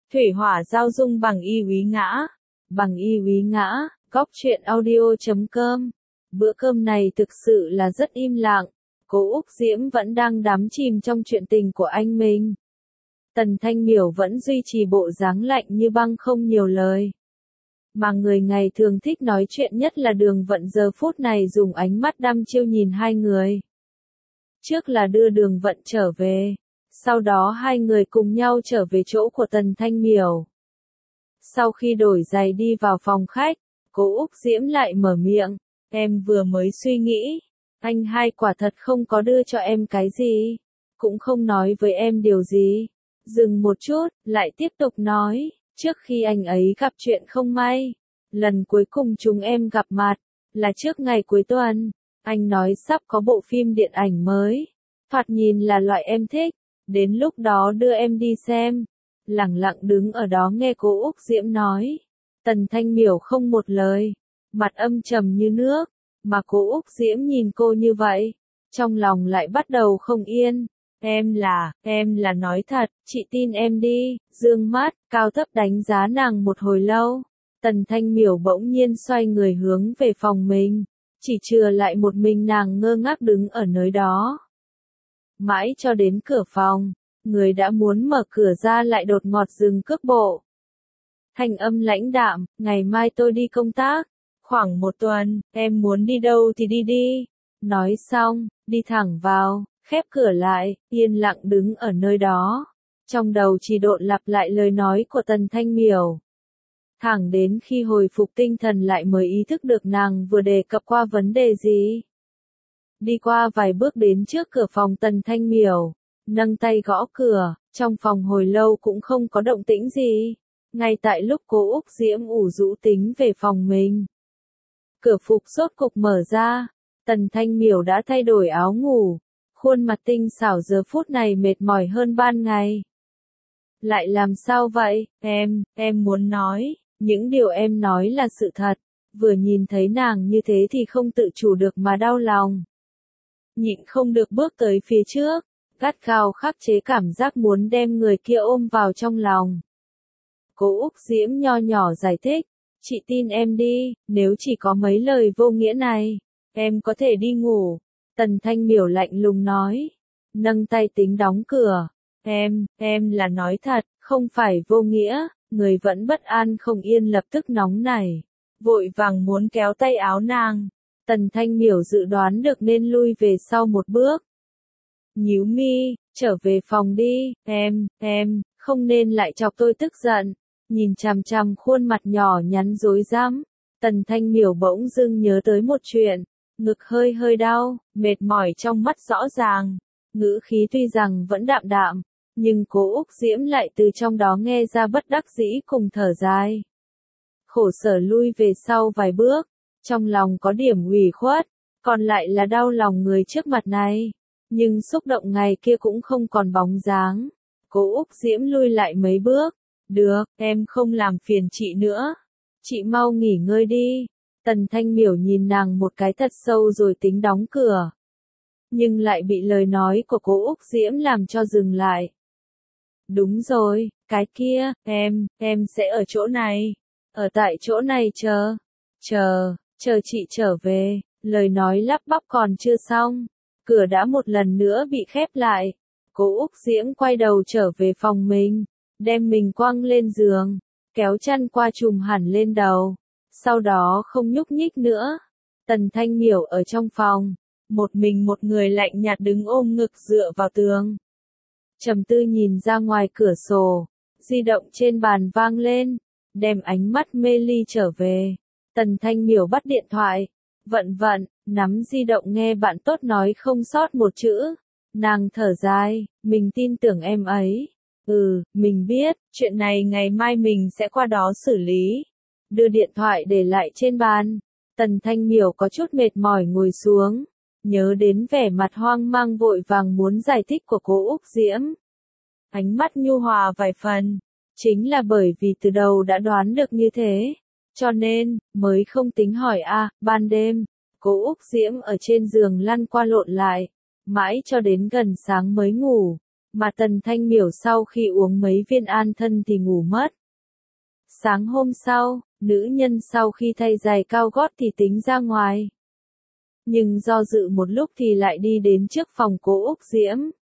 Thủy hỏa giao dung bằng y úy ngã. Bằng y úy ngã, góc truyện audio.com. Bữa cơm này thực sự là rất im lặng. Cô Úc Diễm vẫn đang đắm chìm trong chuyện tình của anh mình. Tần Thanh Miểu vẫn duy trì bộ dáng lạnh như băng không nhiều lời. Mà người ngày thường thích nói chuyện nhất là Đường Vận giờ phút này dùng ánh mắt đăm chiêu nhìn hai người. Trước là đưa Đường Vận trở về. Sau đó hai người cùng nhau trở về chỗ của Tần Thanh Miểu. Sau khi đổi giày đi vào phòng khách, cô Úc Diễm lại mở miệng. Em vừa mới suy nghĩ. Anh hai quả thật không có đưa cho em cái gì. Cũng không nói với em điều gì. Dừng một chút, lại tiếp tục nói. Trước khi anh ấy gặp chuyện không may. Lần cuối cùng chúng em gặp mặt. Là trước ngày cuối tuần. Anh nói sắp có bộ phim điện ảnh mới. Thoạt nhìn là loại em thích. Đến lúc đó đưa em đi xem. Lẳng lặng đứng ở đó nghe cô Úc Diễm nói. Tần Thanh Miểu không một lời. Mặt âm trầm như nước. Mà cô Úc Diễm nhìn cô như vậy. Trong lòng lại bắt đầu không yên. Em là nói thật, chị tin em đi. Dương mắt, cao thấp đánh giá nàng một hồi lâu. Tần Thanh Miểu bỗng nhiên xoay người hướng về phòng mình. Chỉ chừa lại một mình nàng ngơ ngác đứng ở nơi đó. Mãi cho đến cửa phòng, người đã muốn mở cửa ra lại đột ngột dừng cước bộ. Thanh âm lãnh đạm, ngày mai tôi đi công tác. Khoảng một tuần, em muốn đi đâu thì đi đi. Nói xong, đi thẳng vào, khép cửa lại, yên lặng đứng ở nơi đó. Trong đầu chỉ độn lặp lại lời nói của Tần Thanh Miểu. Thẳng đến khi hồi phục tinh thần lại mới ý thức được nàng vừa đề cập qua vấn đề gì. Đi qua vài bước đến trước cửa phòng Tần Thanh Miểu, nâng tay gõ cửa, trong phòng hồi lâu cũng không có động tĩnh gì. Ngay tại lúc cô Úc Diễm ủ rũ tính về phòng mình. Cửa phục rốt cục mở ra, Tần Thanh Miểu đã thay đổi áo ngủ, khuôn mặt tinh xảo giờ phút này mệt mỏi hơn ban ngày. Lại làm sao vậy, em muốn nói, những điều em nói là sự thật, vừa nhìn thấy nàng như thế thì không tự chủ được mà đau lòng. Nhịn không được bước tới phía trước, gắt gao khắc chế cảm giác muốn đem người kia ôm vào trong lòng. Cô Úc Diễm nho nhỏ giải thích, chị tin em đi, nếu chỉ có mấy lời vô nghĩa này, em có thể đi ngủ. Tần Thanh Miểu lạnh lùng nói, nâng tay tính đóng cửa. Em là nói thật, không phải vô nghĩa. Người vẫn bất an không yên lập tức nóng nảy, vội vàng muốn kéo tay áo nàng. Tần Thanh Miểu dự đoán được nên lui về sau một bước. Nhíu mi, trở về phòng đi, em, không nên lại chọc tôi tức giận. Nhìn chằm chằm khuôn mặt nhỏ nhắn rối rắm, Tần Thanh Miểu bỗng dưng nhớ tới một chuyện, ngực hơi đau, mệt mỏi trong mắt rõ ràng, ngữ khí tuy rằng vẫn đạm đạm, nhưng cô Úc Diễm lại từ trong đó nghe ra bất đắc dĩ cùng thở dài. Khổ sở lui về sau vài bước, trong lòng có điểm ủy khuất, còn lại là đau lòng người trước mặt này, nhưng xúc động ngày kia cũng không còn bóng dáng. Cô Úc Diễm lui lại mấy bước. Được, em không làm phiền chị nữa. Chị mau nghỉ ngơi đi. Tần Thanh Miểu nhìn nàng một cái thật sâu rồi tính đóng cửa. Nhưng lại bị lời nói của cô Úc Diễm làm cho dừng lại. Đúng rồi, cái kia, em sẽ ở chỗ này. Ở tại chỗ này chờ chị trở về. Lời nói lắp bắp còn chưa xong. Cửa đã một lần nữa bị khép lại. Cô Úc Diễm quay đầu trở về phòng mình. Đem mình quăng lên giường, kéo chăn qua trùm hẳn lên đầu, sau đó không nhúc nhích nữa. Tần Thanh Miểu ở trong phòng, một mình một người lạnh nhạt đứng ôm ngực dựa vào tường. Trầm tư nhìn ra ngoài cửa sổ, di động trên bàn vang lên, đem ánh mắt mê ly trở về. Tần Thanh Miểu bắt điện thoại, vận, nắm di động nghe bạn tốt nói không sót một chữ. Nàng thở dài, mình tin tưởng em ấy. Mình biết, chuyện này ngày mai mình sẽ qua đó xử lý. Đưa điện thoại để lại trên bàn. Tần Thanh Miểu có chút mệt mỏi ngồi xuống. Nhớ đến vẻ mặt hoang mang vội vàng muốn giải thích của cô Úc Diễm. Ánh mắt nhu hòa vài phần. Chính là bởi vì từ đầu đã đoán được như thế. Cho nên, mới không tính hỏi ban đêm. Cô Úc Diễm ở trên giường lăn qua lộn lại. Mãi cho đến gần sáng mới ngủ. Mà Tần Thanh Miểu sau khi uống mấy viên an thân thì ngủ mất. Sáng hôm sau, nữ nhân sau khi thay giày cao gót thì tính ra ngoài. Nhưng do dự một lúc thì lại đi đến trước phòng Cố Úc Diễm.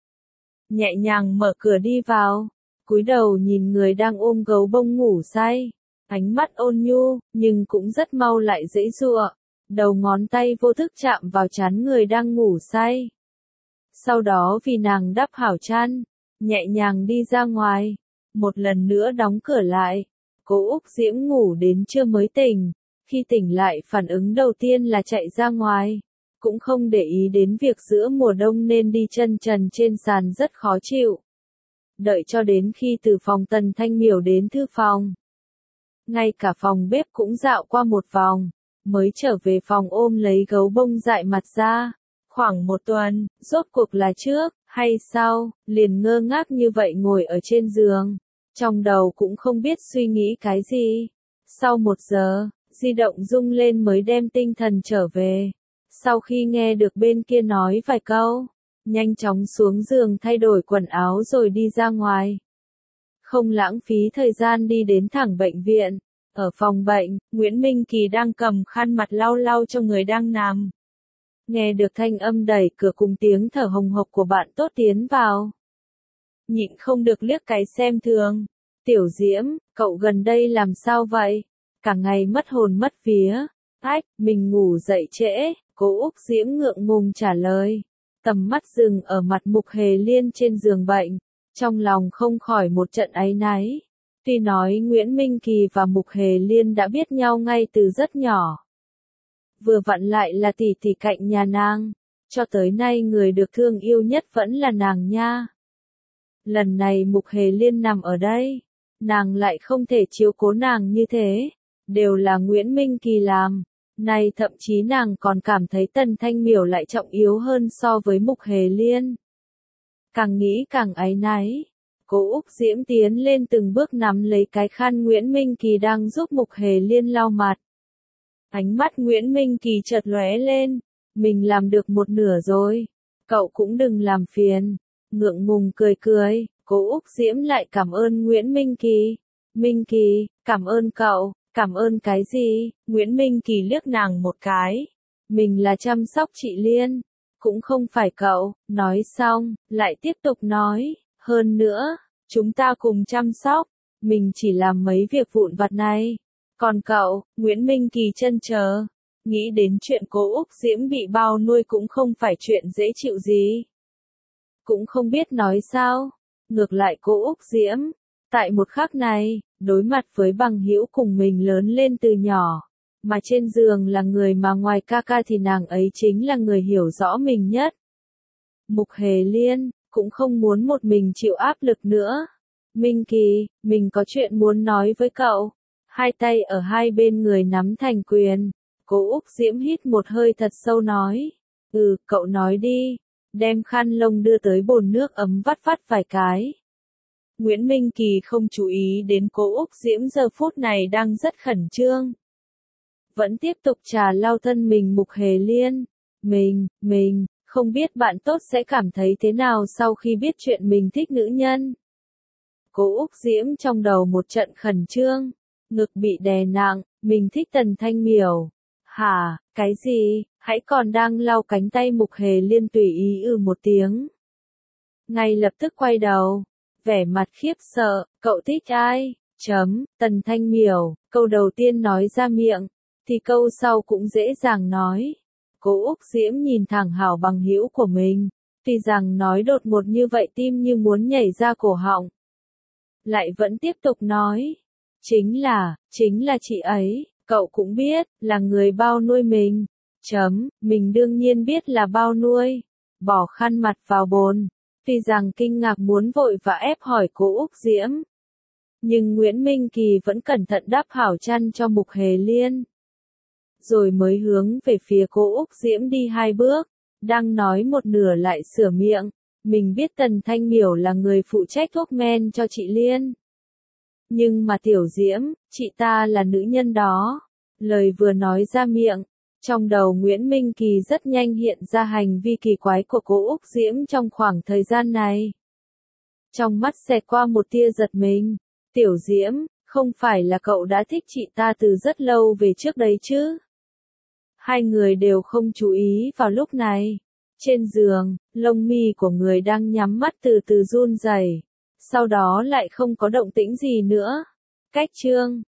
Nhẹ nhàng mở cửa đi vào, cúi đầu nhìn người đang ôm gấu bông ngủ say. Ánh mắt ôn nhu, nhưng cũng rất mau lại giãy giụa. Đầu ngón tay vô thức chạm vào trán người đang ngủ say. Sau đó vì nàng đắp hảo chăn, nhẹ nhàng đi ra ngoài. Một lần nữa đóng cửa lại. Cố Úc Diễm ngủ đến trưa mới tỉnh. Khi tỉnh lại phản ứng đầu tiên là chạy ra ngoài. Cũng không để ý đến việc giữa mùa đông nên đi chân trần trên sàn rất khó chịu. Đợi cho đến khi từ phòng Tần Thanh Miểu đến thư phòng. Ngay cả phòng bếp cũng dạo qua một vòng, mới trở về phòng ôm lấy gấu bông dại mặt ra. Khoảng một tuần, rốt cuộc là trước, hay sau, liền ngơ ngác như vậy ngồi ở trên giường. Trong đầu cũng không biết suy nghĩ cái gì. Sau 1 giờ, di động rung lên mới đem tinh thần trở về. Sau khi nghe được bên kia nói vài câu, nhanh chóng xuống giường thay đổi quần áo rồi đi ra ngoài. Không lãng phí thời gian đi đến thẳng bệnh viện. Ở phòng bệnh, Nguyễn Minh Kỳ đang cầm khăn mặt lau lau cho người đang nằm. Nghe được thanh âm đẩy cửa cùng tiếng thở hồng hộc của bạn tốt tiến vào. Nhịn không được liếc cái xem thường. Tiểu Diễm, cậu gần đây làm sao vậy? Cả ngày mất hồn mất vía. Ách, mình ngủ dậy trễ, Cố Úc Diễm ngượng ngùng trả lời. Tầm mắt dừng ở mặt Mục Hề Liên trên giường bệnh. Trong lòng không khỏi một trận áy náy. Tuy nói Nguyễn Minh Kỳ và Mục Hề Liên đã biết nhau ngay từ rất nhỏ. Vừa vặn lại là tỷ tỷ cạnh nhà nàng. Cho tới nay người được thương yêu nhất vẫn là nàng nha. Lần này Mục Hề Liên nằm ở đây. Nàng lại không thể chiếu cố nàng như thế. Đều là Nguyễn Minh Kỳ làm. Này thậm chí nàng còn cảm thấy Tần Thanh Miểu lại trọng yếu hơn so với Mục Hề Liên. Càng nghĩ càng áy náy. Cố Úc Diễm tiến lên từng bước nắm lấy cái khăn Nguyễn Minh Kỳ đang giúp Mục Hề Liên lau mặt. Ánh mắt Nguyễn Minh Kỳ chợt lóe lên. Mình làm được một nửa rồi. Cậu cũng đừng làm phiền. Ngượng ngùng cười cười, Cố Úc Diễm lại cảm ơn Nguyễn Minh Kỳ. Minh Kỳ, cảm ơn cậu. Cảm ơn cái gì? Nguyễn Minh Kỳ liếc nàng một cái. Mình là chăm sóc chị Liên. Cũng không phải cậu. Nói xong, lại tiếp tục nói. Hơn nữa, chúng ta cùng chăm sóc. Mình chỉ làm mấy việc vụn vặt này. Còn cậu, Nguyễn Minh Kỳ chần chờ. Nghĩ đến chuyện Cố Úc Diễm bị bao nuôi cũng không phải chuyện dễ chịu gì. Cũng không biết nói sao. Ngược lại Cố Úc Diễm, tại một khắc này, đối mặt với bằng hữu cùng mình lớn lên từ nhỏ, mà trên giường là người mà ngoài ca ca thì nàng ấy chính là người hiểu rõ mình nhất. Mục Hề Liên, cũng không muốn một mình chịu áp lực nữa. Minh Kỳ, mình có chuyện muốn nói với cậu. Hai tay ở hai bên người nắm thành quyền. Cố Úc Diễm hít một hơi thật sâu nói. Cậu nói đi. Đem khăn lông đưa tới bồn nước ấm vắt vắt vài cái. Nguyễn Minh Kỳ không chú ý đến Cố Úc Diễm giờ phút này đang rất khẩn trương. Vẫn tiếp tục trà lau thân mình Mục Hề Liên. Mình, không biết bạn tốt sẽ cảm thấy thế nào sau khi biết chuyện mình thích nữ nhân. Cố Úc Diễm trong đầu một trận khẩn trương. Ngực bị đè nặng, mình thích Tần Thanh Miểu. Hả, cái gì, hãy còn đang lau cánh tay Mục Hề Liên tùy ý một tiếng. Ngay lập tức quay đầu. Vẻ mặt khiếp sợ, cậu thích ai? Tần Thanh Miểu, câu đầu tiên nói ra miệng, thì câu sau cũng dễ dàng nói. Cố Úc Diễm nhìn thẳng hảo bằng hữu của mình, tuy rằng nói đột ngột như vậy tim như muốn nhảy ra cổ họng. Lại vẫn tiếp tục nói, chính là chị ấy, cậu cũng biết, là người bao nuôi mình. Mình đương nhiên biết là bao nuôi. Bỏ khăn mặt vào bồn. Tuy rằng kinh ngạc muốn vội và ép hỏi Cố Úc Diễm. Nhưng Nguyễn Minh Kỳ vẫn cẩn thận đắp hảo chăn cho Mục Hề Liên. Rồi mới hướng về phía Cố Úc Diễm đi 2 bước. Đang nói một nửa lại sửa miệng. Mình biết Tần Thanh Miểu là người phụ trách thuốc men cho chị Liên. Nhưng mà Tiểu Diễm, chị ta là nữ nhân đó. Lời vừa nói ra miệng. Trong đầu Nguyễn Minh Kỳ rất nhanh hiện ra hành vi kỳ quái của Cố Úc Diễm trong khoảng thời gian này. Trong mắt xẹt qua một tia giật mình. Tiểu Diễm, không phải là cậu đã thích chị ta từ rất lâu về trước đấy chứ? Hai người đều không chú ý vào lúc này. Trên giường, lông mi của người đang nhắm mắt từ từ run rẩy, sau đó lại không có động tĩnh gì nữa. Cách chương